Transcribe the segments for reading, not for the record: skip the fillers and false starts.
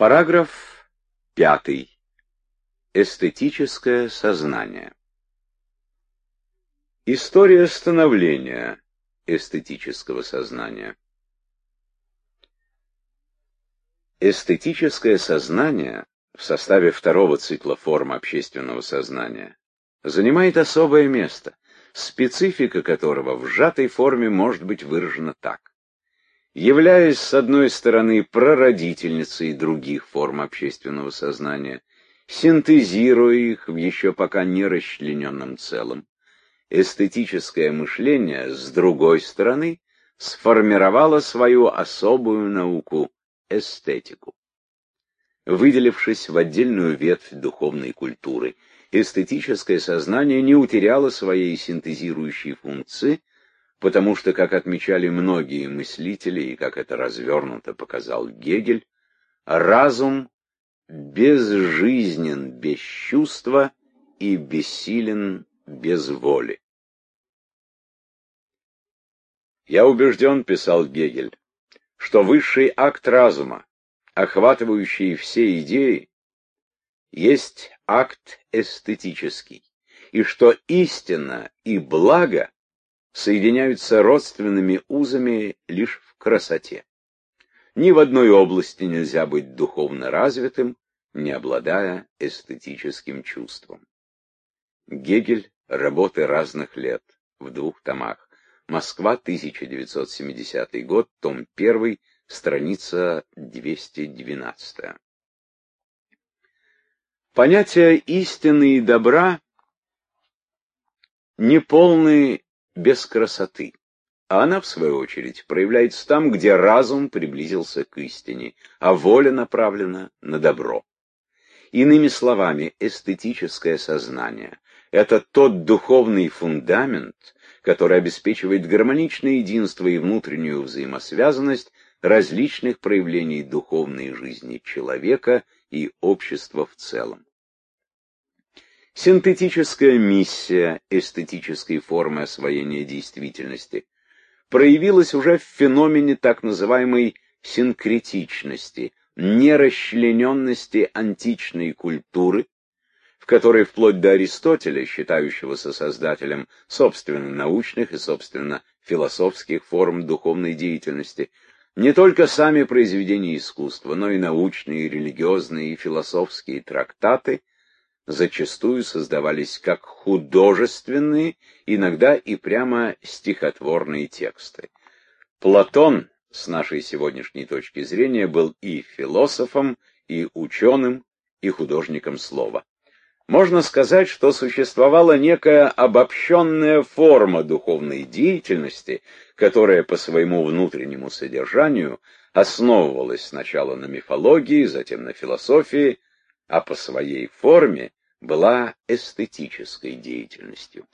Параграф 5. Эстетическое сознание. История становления эстетического сознания. Эстетическое сознание в составе второго цикла форм общественного сознания занимает особое место, специфика которого в сжатой форме может быть выражена так. Являясь, с одной стороны, прародительницей других форм общественного сознания, синтезируя их в еще пока не расчлененном целом, эстетическое мышление, с другой стороны, сформировало свою особую науку — эстетику. Выделившись в отдельную ветвь духовной культуры, эстетическое сознание не утеряло своей синтезирующей функции, потому что, как отмечали многие мыслители, и как это развернуто показал Гегель, разум безжизнен без чувства и бессилен без воли. «Я убежден, — писал Гегель, — что высший акт разума, охватывающий все идеи, есть акт эстетический, и что истина и благо соединяются родственными узами лишь в красоте. Ни в одной области нельзя быть духовно развитым, не обладая эстетическим чувством». Гегель. Работы разных лет. В 2 томах. Москва, 1970 год, том 1, страница 212. Понятия истины и добра неполны без красоты, а она, в свою очередь, проявляется там, где разум приблизился к истине, а воля направлена на добро. Иными словами, эстетическое сознание — это тот духовный фундамент, который обеспечивает гармоничное единство и внутреннюю взаимосвязанность различных проявлений духовной жизни человека и общества в целом. Синтетическая миссия эстетической формы освоения действительности проявилась уже в феномене так называемой синкретичности, нерасчлененности античной культуры, в которой вплоть до Аристотеля, считающегося создателем собственно научных и собственно философских форм духовной деятельности, не только сами произведения искусства, но и научные, религиозные и философские трактаты зачастую создавались как художественные, иногда и прямо стихотворные тексты. Платон, с нашей сегодняшней точки зрения, был и философом, и ученым, и художником слова. Можно сказать, что существовала некая обобщенная форма духовной деятельности, которая по своему внутреннему содержанию основывалась сначала на мифологии, затем на философии, а по своей форме была эстетической деятельностью.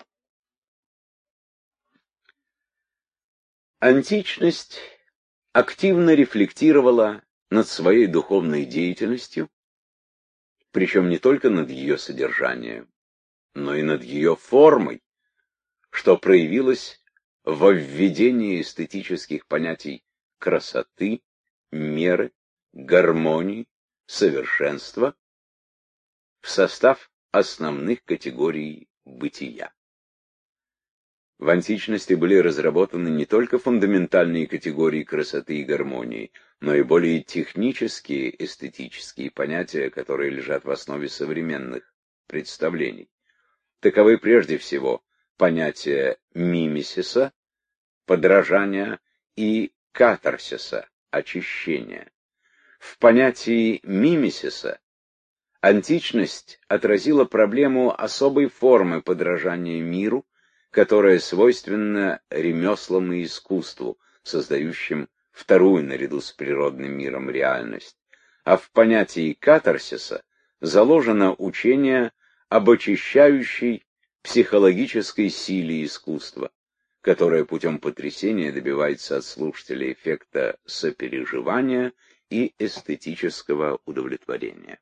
Античность активно рефлектировала над своей духовной деятельностью, причем не только над ее содержанием, но и над ее формой, что проявилось во введении эстетических понятий красоты, меры, гармонии, совершенства в состав основных категорий бытия. В античности были разработаны не только фундаментальные категории красоты и гармонии, но и более технические эстетические понятия, которые лежат в основе современных представлений. Таковы прежде всего понятия мимесиса, подражания, и катарсиса, очищения. В понятии мимесиса античность отразила проблему особой формы подражания миру, которая свойственна ремеслам и искусству, создающим вторую наряду с природным миром реальность. А в понятии катарсиса заложено учение об очищающей психологической силе искусства, которое путем потрясения добивается от слушателя эффекта сопереживания и эстетического удовлетворения.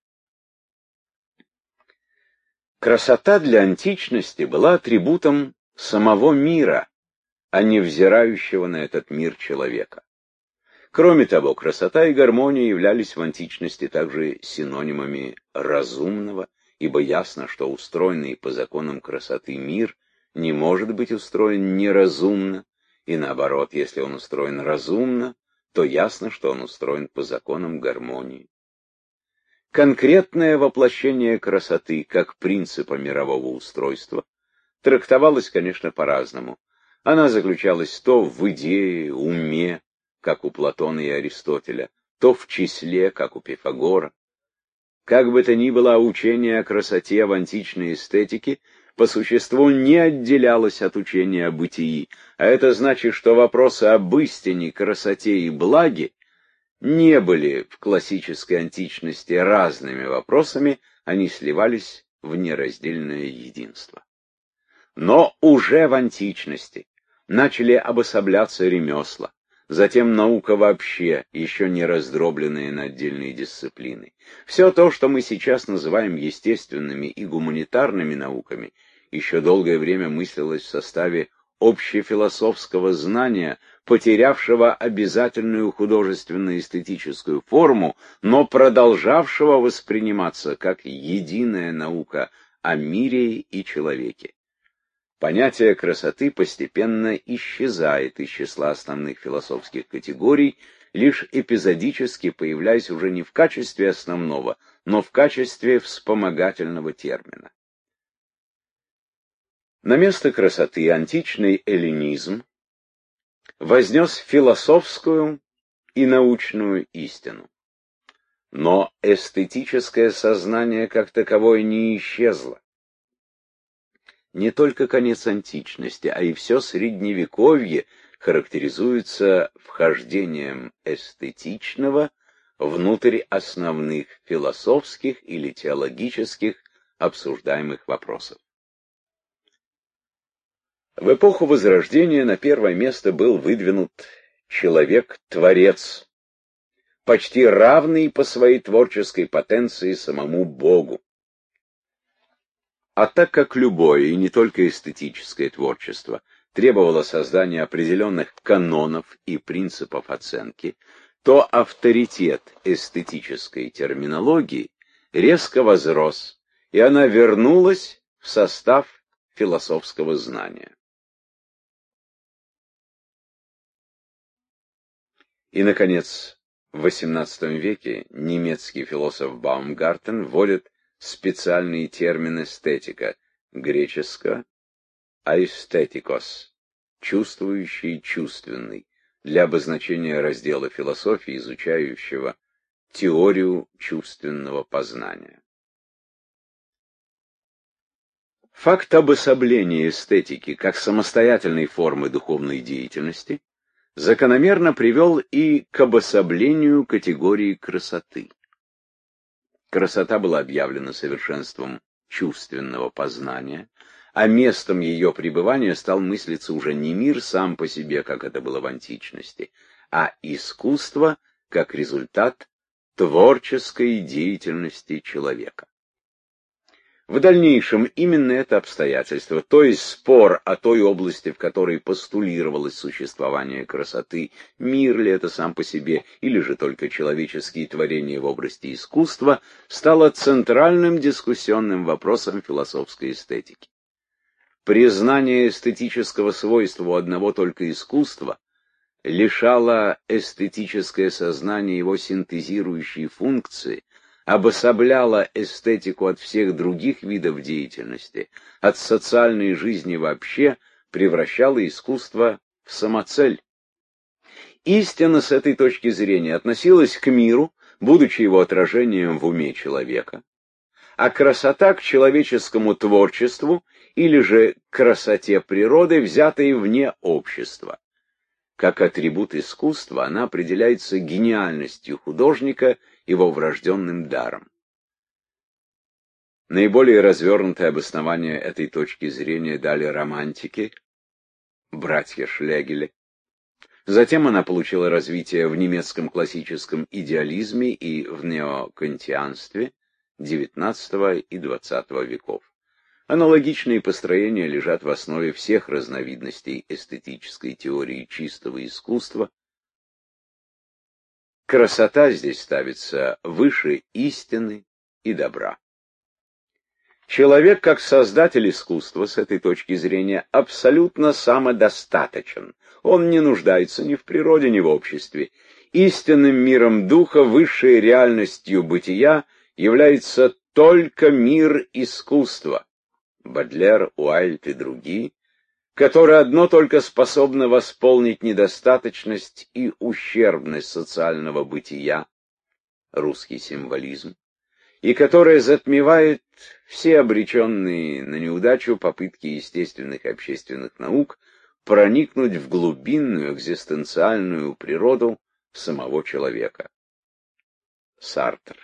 Красота для античности была атрибутом самого мира, а не взирающего на этот мир человека. Кроме того, красота и гармония являлись в античности также синонимами разумного, ибо ясно, что устроенный по законам красоты мир не может быть устроен неразумно, и наоборот, если он устроен разумно, то ясно, что он устроен по законам гармонии. Конкретное воплощение красоты как принципа мирового устройства трактовалось, конечно, по-разному. Она заключалась то в идее, уме, как у Платона и Аристотеля, то в числе, как у Пифагора. Как бы то ни было, учение о красоте в античной эстетике по существу не отделялось от учения о бытии, а это значит, что вопросы об истине, красоте и благе не были в классической античности разными вопросами, они сливались в нераздельное единство. Но уже в античности начали обособляться ремесла, затем наука вообще, еще не раздробленная на отдельные дисциплины. Все то, что мы сейчас называем естественными и гуманитарными науками, еще долгое время мыслилось в составе общефилософского знания, потерявшего обязательную художественно-эстетическую форму, но продолжавшего восприниматься как единая наука о мире и человеке. Понятие красоты постепенно исчезает из числа основных философских категорий, лишь эпизодически появляясь уже не в качестве основного, но в качестве вспомогательного термина. На место красоты античный эллинизм вознес философскую и научную истину. Но эстетическое сознание как таковое не исчезло. Не только конец античности, а и все средневековье характеризуется вхождением эстетичного внутрь основных философских или теологических обсуждаемых вопросов. В эпоху Возрождения на первое место был выдвинут человек-творец, почти равный по своей творческой потенции самому Богу. А так как любое, и не только эстетическое творчество, требовало создания определенных канонов и принципов оценки, то авторитет эстетической терминологии резко возрос, и она вернулась в состав философского знания. И, наконец, в XVIII веке немецкий философ Баумгартен вводит специальный термин эстетика, греческого aesthetikos, чувствующий, чувственный, для обозначения раздела философии, изучающего теорию чувственного познания. Факт обособления эстетики как самостоятельной формы духовной деятельности закономерно привел и к обособлению категории красоты. Красота была объявлена совершенством чувственного познания, а местом ее пребывания стал мыслиться уже не мир сам по себе, как это было в античности, а искусство как результат творческой деятельности человека. В дальнейшем именно это обстоятельство, то есть спор о той области, в которой постулировалось существование красоты, мир ли это сам по себе, или же только человеческие творения в области искусства, стало центральным дискуссионным вопросом философской эстетики. Признание эстетического свойства у одного только искусства лишало эстетическое сознание его синтезирующей функции, обособляла эстетику от всех других видов деятельности, от социальной жизни вообще, превращала искусство в самоцель. Истина с этой точки зрения относилась к миру, будучи его отражением в уме человека, а красота к человеческому творчеству или же к красоте природы, взятой вне общества. Как атрибут искусства она определяется гениальностью художника, его врожденным даром. Наиболее развернутое обоснование этой точки зрения дали романтики, братья Шлегеле. Затем она получила развитие в немецком классическом идеализме и в неокантианстве XIX и XX веков. Аналогичные построения лежат в основе всех разновидностей эстетической теории чистого искусства, Красота здесь ставится выше истины и добра. Человек, как создатель искусства, с этой точки зрения, абсолютно самодостаточен. Он не нуждается ни в природе, ни в обществе. Истинным миром духа, высшей реальностью бытия является только мир искусства. Бодлер, Уайльд и другие, которое одно только способно восполнить недостаточность и ущербность социального бытия, русский символизм, и которое затмевает все обреченные на неудачу попытки естественных и общественных наук проникнуть в глубинную экзистенциальную природу самого человека. Сартр.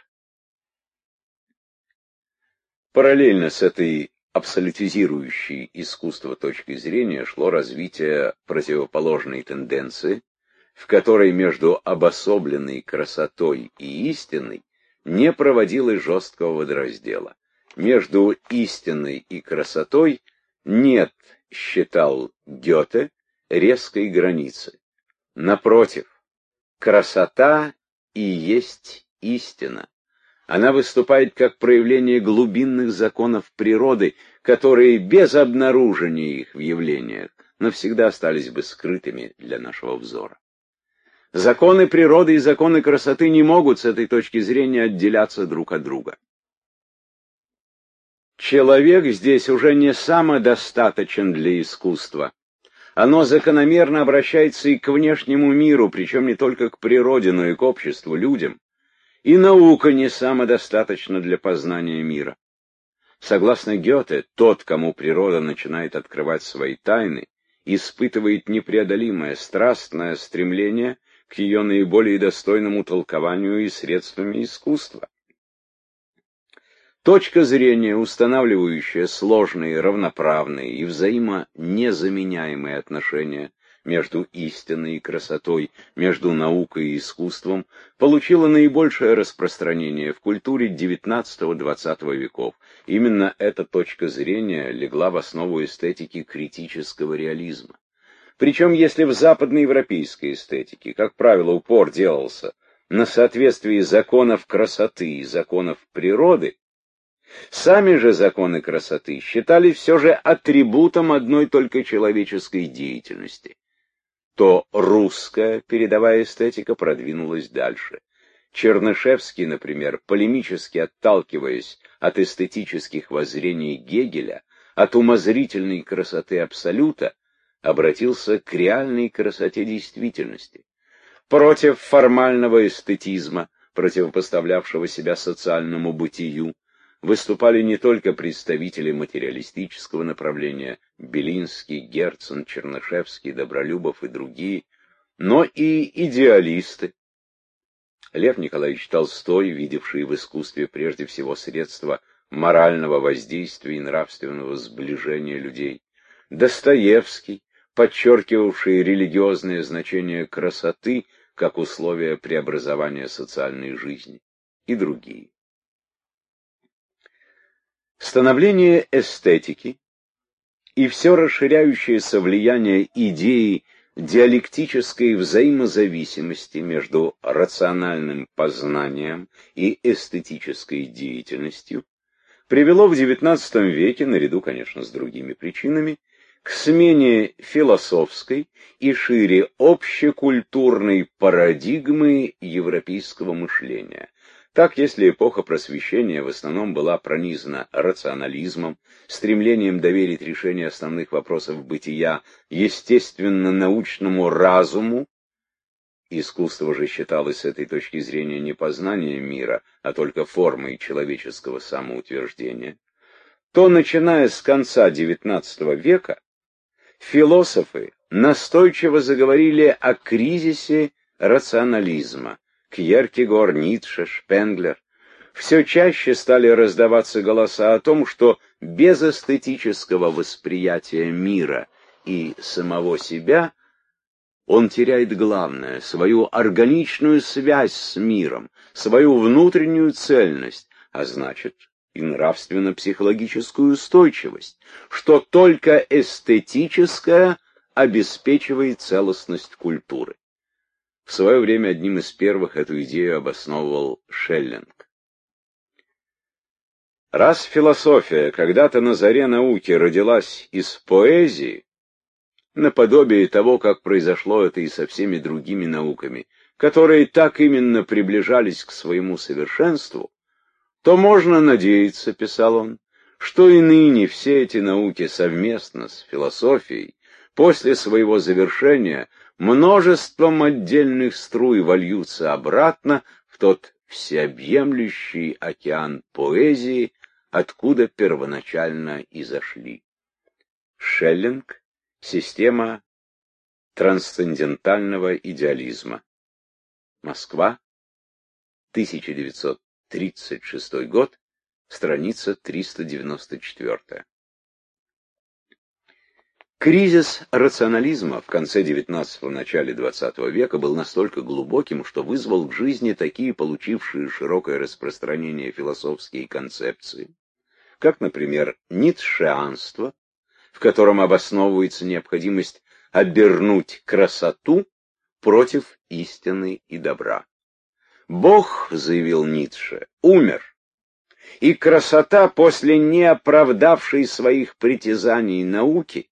Параллельно с этой абсолютизирующей искусство точкой зрения шло развитие противоположной тенденции, в которой между обособленной красотой и истиной не проводилось жесткого водораздела. Между истиной и красотой нет, считал Гёте, резкой границы. Напротив, красота и есть истина. Она выступает как проявление глубинных законов природы, которые без обнаружения их в явлениях навсегда остались бы скрытыми для нашего взора. Законы природы и законы красоты не могут с этой точки зрения отделяться друг от друга. Человек здесь уже не самодостаточен для искусства. Оно закономерно обращается и к внешнему миру, причем не только к природе, но и к обществу, людям. И наука не самодостаточна для познания мира. Согласно Гёте, тот, кому природа начинает открывать свои тайны, испытывает непреодолимое страстное стремление к ее наиболее достойному толкованию и средствами искусства. Точка зрения, устанавливающая сложные, равноправные и взаимонезаменяемые отношения между истиной и красотой, между наукой и искусством, получила наибольшее распространение в культуре XIX-XX веков. Именно эта точка зрения легла в основу эстетики критического реализма. Причем, если в западноевропейской эстетике, как правило, упор делался на соответствии законов красоты и законов природы, сами же законы красоты считались все же атрибутом одной только человеческой деятельности, то русская передовая эстетика продвинулась дальше. Чернышевский, например, полемически отталкиваясь от эстетических воззрений Гегеля, от умозрительной красоты абсолюта, обратился к реальной красоте действительности. Против формального эстетизма, противопоставлявшего себя социальному бытию, выступали не только представители материалистического направления Белинский, Герцен, Чернышевский, Добролюбов и другие, но и идеалисты. Лев Николаевич Толстой, видевший в искусстве прежде всего средства морального воздействия и нравственного сближения людей, Достоевский, подчеркивавший религиозное значение красоты как условие преобразования социальной жизни, и другие. Становление эстетики и все расширяющееся влияние идеи диалектической взаимозависимости между рациональным познанием и эстетической деятельностью привело в XIX веке, наряду, конечно, с другими причинами, к смене философской и шире общекультурной парадигмы европейского мышления. Так, если эпоха Просвещения в основном была пронизана рационализмом, стремлением доверить решение основных вопросов бытия естественно-научному разуму, искусство же считалось с этой точки зрения не познанием мира, а только формой человеческого самоутверждения, то, начиная с конца XIX века, философы настойчиво заговорили о кризисе рационализма. Кьеркегор, Ницше, Шпенглер. Все чаще стали раздаваться голоса о том, что без эстетического восприятия мира и самого себя он теряет главное — свою органичную связь с миром, свою внутреннюю цельность, а значит и нравственно-психологическую устойчивость, что только эстетическое обеспечивает целостность культуры. В свое время одним из первых эту идею обосновывал Шеллинг. Раз философия когда-то на заре науки родилась из поэзии, наподобие того, как произошло это и со всеми другими науками, которые так именно приближались к своему совершенству, то можно надеяться, писал он, что и ныне все эти науки совместно с философией после своего завершения множеством отдельных струй вольются обратно в тот всеобъемлющий океан поэзии, откуда первоначально и зашли. Шеллинг. Система трансцендентального идеализма. Москва. 1936 год. Страница 394. Кризис рационализма в конце XIX – начале XX века был настолько глубоким, что вызвал к жизни такие получившие широкое распространение философские концепции, как, например, ницшеанство, в котором обосновывается необходимость обернуть красоту против истины и добра. Бог, заявил Ницше, умер, и красота после неоправдавшей своих притязаний науки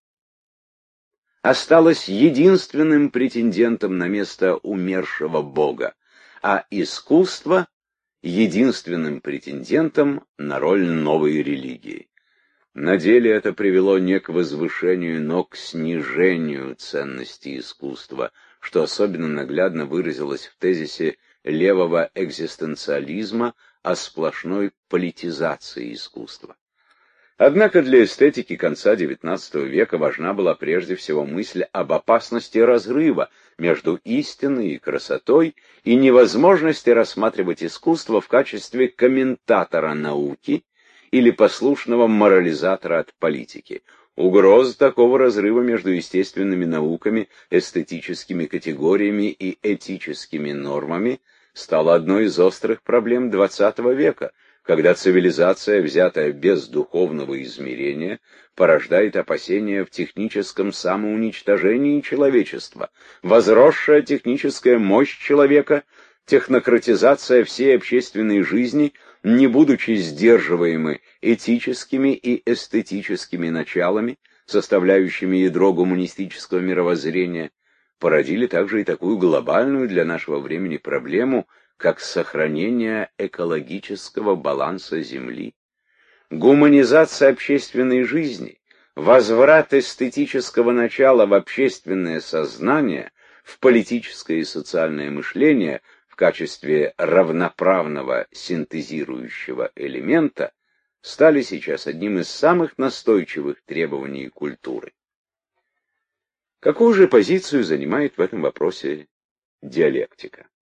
осталась единственным претендентом на место умершего Бога, а искусство — единственным претендентом на роль новой религии. На деле это привело не к возвышению, но к снижению ценности искусства, что особенно наглядно выразилось в тезисе левого экзистенциализма о сплошной политизации искусства. Однако для эстетики конца XIX века важна была прежде всего мысль об опасности разрыва между истиной и красотой и невозможности рассматривать искусство в качестве комментатора науки или послушного морализатора от политики. Угроза такого разрыва между естественными науками, эстетическими категориями и этическими нормами стала одной из острых проблем XX века, когда цивилизация, взятая без духовного измерения, порождает опасения в техническом самоуничтожении человечества, возросшая техническая мощь человека, технократизация всей общественной жизни, не будучи сдерживаемы этическими и эстетическими началами, составляющими ядро гуманистического мировоззрения, породили также и такую глобальную для нашего времени проблему, как сохранение экологического баланса Земли. Гуманизация общественной жизни, возврат эстетического начала в общественное сознание, в политическое и социальное мышление в качестве равноправного синтезирующего элемента стали сейчас одним из самых настойчивых требований культуры. Какую же позицию занимает в этом вопросе диалектика?